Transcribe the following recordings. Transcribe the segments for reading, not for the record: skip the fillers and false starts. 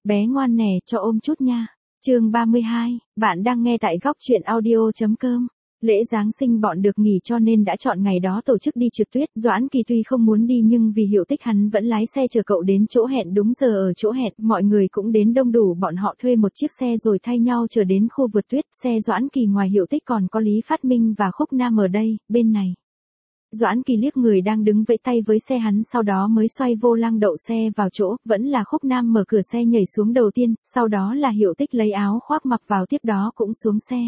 Bé ngoan nè, cho ôm chút nha. Chương 32, bạn đang nghe tại góc truyện audio.com. Lễ Giáng sinh bọn được nghỉ cho nên đã chọn ngày đó tổ chức đi trượt tuyết. Doãn Kỳ tuy không muốn đi nhưng vì Hiểu Tích hắn vẫn lái xe chờ cậu đến chỗ hẹn đúng giờ. Ở chỗ hẹn, mọi người cũng đến đông đủ, bọn họ thuê một chiếc xe rồi thay nhau chờ đến khu vượt tuyết. Xe Doãn Kỳ ngoài Hiểu Tích còn có Lý Phát Minh và Khúc Nam ở đây, bên này. Doãn Kỳ liếc người đang đứng vẫy tay với xe hắn, sau đó mới xoay vô lăng đậu xe vào chỗ, vẫn là Khúc Nam mở cửa xe nhảy xuống đầu tiên, sau đó là Hiểu Tích lấy áo khoác mặc vào tiếp đó cũng xuống xe.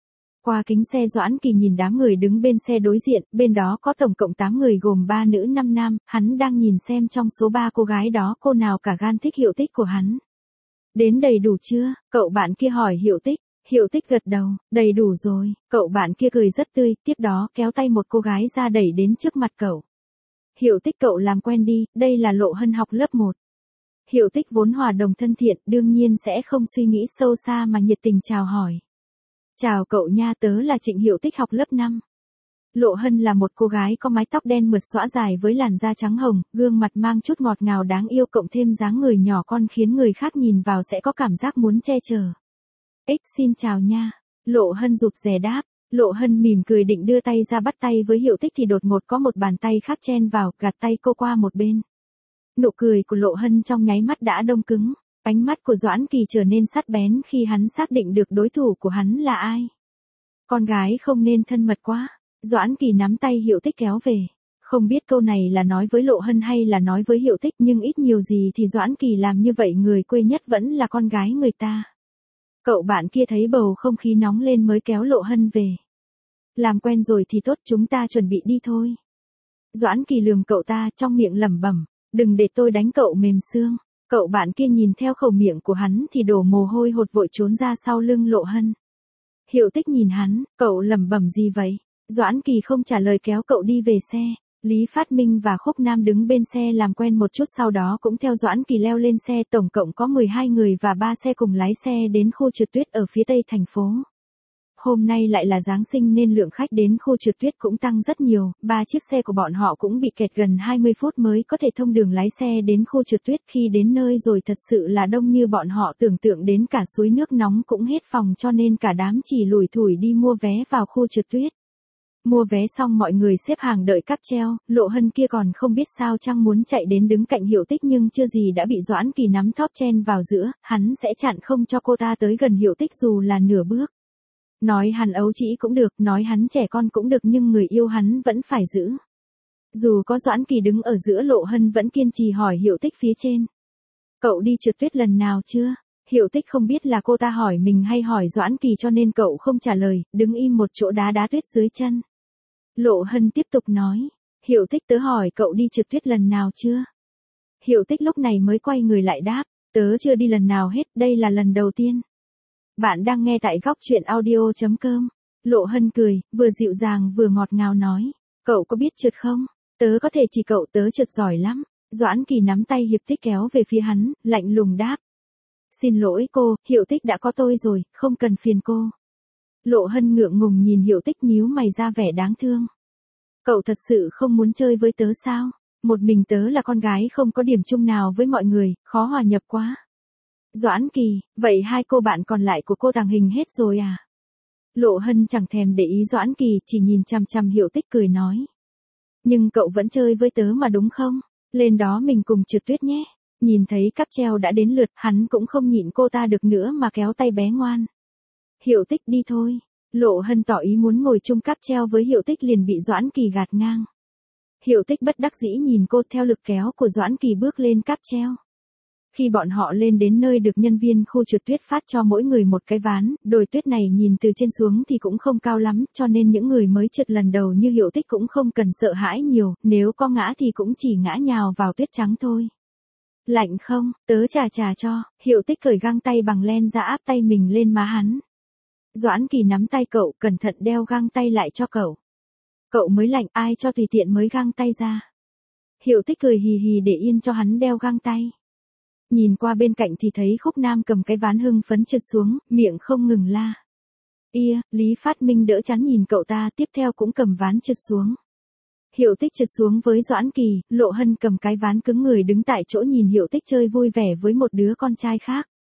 Qua kính xe Doãn Kỳ nhìn đám người đứng bên xe đối diện, bên đó có tổng cộng 8 người gồm 3 nữ 5 nam, hắn đang nhìn xem trong số 3 cô gái đó cô nào cả gan thích Hiểu Tích của hắn. Đến đầy đủ chưa? Cậu bạn kia hỏi Hiểu Tích. Hiểu Tích gật đầu, đầy đủ rồi. Cậu bạn kia cười rất tươi, tiếp đó kéo tay một cô gái ra đẩy đến trước mặt cậu. Hiểu Tích, cậu làm quen đi, đây là Lộ Hân học lớp 1. Hiểu Tích vốn hòa đồng thân thiện, đương nhiên sẽ không suy nghĩ sâu xa mà nhiệt tình chào hỏi. Chào cậu nha, tớ là Trịnh Hiểu Tích học lớp 5. Lộ Hân là một cô gái có mái tóc đen mượt xõa dài với làn da trắng hồng, gương mặt mang chút ngọt ngào đáng yêu cộng thêm dáng người nhỏ con khiến người khác nhìn vào sẽ có cảm giác muốn che chở. Xin chào nha. Lộ Hân rụt rè đáp. Lộ Hân mỉm cười định đưa tay ra bắt tay với Hiểu Tích thì đột ngột có một bàn tay khác chen vào, gạt tay cô qua một bên. Nụ cười của Lộ Hân trong nháy mắt đã đông cứng. Ánh mắt của Doãn Kỳ trở nên sắc bén khi hắn xác định được đối thủ của hắn là ai. Con gái không nên thân mật quá. Doãn Kỳ nắm tay Hiểu Tích kéo về. Không biết câu này là nói với Lộ Hân hay là nói với Hiểu Tích, nhưng ít nhiều gì thì Doãn Kỳ làm như vậy người quê nhất vẫn là con gái người ta. Cậu bạn kia thấy bầu không khí nóng lên mới kéo Lộ Hân về. Làm quen rồi thì tốt, chúng ta chuẩn bị đi thôi. Doãn Kỳ lườm cậu ta trong miệng lẩm bẩm, đừng để tôi đánh cậu mềm xương. Cậu bạn kia nhìn theo khẩu miệng của hắn thì đổ mồ hôi hột vội trốn ra sau lưng Lộ Hân. Hiểu Tích nhìn hắn, cậu lẩm bẩm gì vậy? Doãn Kỳ không trả lời kéo cậu đi về xe. Lý Phát Minh và Khúc Nam đứng bên xe làm quen một chút sau đó cũng theo Doãn Kỳ leo lên xe, tổng cộng có 12 người và 3 xe cùng lái xe đến khu trượt tuyết ở phía tây thành phố. Hôm nay lại là Giáng sinh nên lượng khách đến khu trượt tuyết cũng tăng rất nhiều, 3 chiếc xe của bọn họ cũng bị kẹt gần 20 phút mới có thể thông đường lái xe đến khu trượt tuyết. Khi đến nơi rồi thật sự là đông như bọn họ tưởng tượng, đến cả suối nước nóng cũng hết phòng cho nên cả đám chỉ lủi thủi đi mua vé vào khu trượt tuyết. Mua vé xong mọi người xếp hàng đợi cáp treo, Lộ Hân kia còn không biết sao chăng muốn chạy đến đứng cạnh Hiểu Tích nhưng chưa gì đã bị Doãn Kỳ nắm thóp chen vào giữa, hắn sẽ chặn không cho cô ta tới gần Hiểu Tích dù là nửa bước. Nói hắn ấu trĩ cũng được, nói hắn trẻ con cũng được nhưng người yêu hắn vẫn phải giữ. Dù có Doãn Kỳ đứng ở giữa, Lộ Hân vẫn kiên trì hỏi Hiểu Tích phía trên. Cậu đi trượt tuyết lần nào chưa? Hiểu Tích không biết là cô ta hỏi mình hay hỏi Doãn Kỳ cho nên cậu không trả lời, đứng im một chỗ đá tuyết dưới chân. Lộ Hân tiếp tục nói, Hiểu Tích, tớ hỏi cậu đi trượt tuyết lần nào chưa? Hiểu Tích lúc này mới quay người lại đáp, tớ chưa đi lần nào hết, đây là lần đầu tiên. Bạn đang nghe tại góc truyện audio.com. Lộ Hân cười, vừa dịu dàng vừa ngọt ngào nói, cậu có biết trượt không? Tớ có thể chỉ cậu, tớ trượt giỏi lắm. Doãn Kỳ nắm tay Hiểu Tích kéo về phía hắn, lạnh lùng đáp. Xin lỗi cô, Hiểu Tích đã có tôi rồi, không cần phiền cô. Lộ Hân ngượng ngùng nhìn Hiểu Tích nhíu mày ra vẻ đáng thương. Cậu thật sự không muốn chơi với tớ sao? Một mình tớ là con gái không có điểm chung nào với mọi người, khó hòa nhập quá. Doãn Kỳ, vậy hai cô bạn còn lại của cô tàng hình hết rồi à? Lộ Hân chẳng thèm để ý Doãn Kỳ, chỉ nhìn chằm chằm Hiểu Tích cười nói. Nhưng cậu vẫn chơi với tớ mà đúng không? Lên đó mình cùng trượt tuyết nhé. Nhìn thấy cáp treo đã đến lượt, hắn cũng không nhịn cô ta được nữa mà kéo tay bé ngoan. Hiểu Tích, đi thôi. Lộ Hân tỏ ý muốn ngồi chung cáp treo với Hiểu Tích liền bị Doãn Kỳ gạt ngang. Hiểu Tích bất đắc dĩ nhìn cô theo lực kéo của Doãn Kỳ bước lên cáp treo. Khi bọn họ lên đến nơi được nhân viên khu trượt tuyết phát cho mỗi người một cái ván, đồi tuyết này nhìn từ trên xuống thì cũng không cao lắm, cho nên những người mới trượt lần đầu như Hiểu Tích cũng không cần sợ hãi nhiều, nếu có ngã thì cũng chỉ ngã nhào vào tuyết trắng thôi. Lạnh không, tớ chà cho. Hiểu Tích cởi găng tay bằng len ra áp tay mình lên má hắn. Doãn Kỳ nắm tay cậu, cẩn thận đeo găng tay lại cho cậu. Cậu mới lạnh, ai cho tùy tiện mới găng tay ra. Hiểu Tích cười hì hì để yên cho hắn đeo găng tay. Nhìn qua bên cạnh thì thấy Khúc Nam cầm cái ván hưng phấn trượt xuống, miệng không ngừng la. Lý Phát Minh đỡ chắn nhìn cậu ta, tiếp theo cũng cầm ván trượt xuống. Hiểu Tích trượt xuống với Doãn Kỳ, Lộ Hân cầm cái ván cứng người đứng tại chỗ nhìn Hiểu Tích chơi vui vẻ với một đứa con trai khác.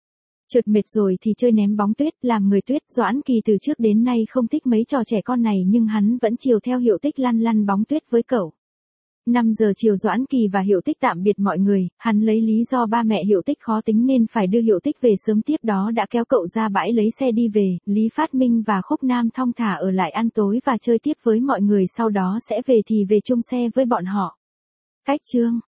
Trượt mệt rồi thì chơi ném bóng tuyết, làm người tuyết. Doãn Kỳ từ trước đến nay không thích mấy trò trẻ con này nhưng hắn vẫn chiều theo Hiệu Tích lăn lăn bóng tuyết với cậu. 5 giờ chiều Doãn Kỳ và Hiệu Tích tạm biệt mọi người, hắn lấy lý do ba mẹ Hiệu Tích khó tính nên phải đưa Hiệu Tích về sớm, tiếp đó đã kéo cậu ra bãi lấy xe đi về. Lý Phát Minh và Khúc Nam thong thả ở lại ăn tối và chơi tiếp với mọi người, sau đó sẽ về thì về chung xe với bọn họ. Cách chương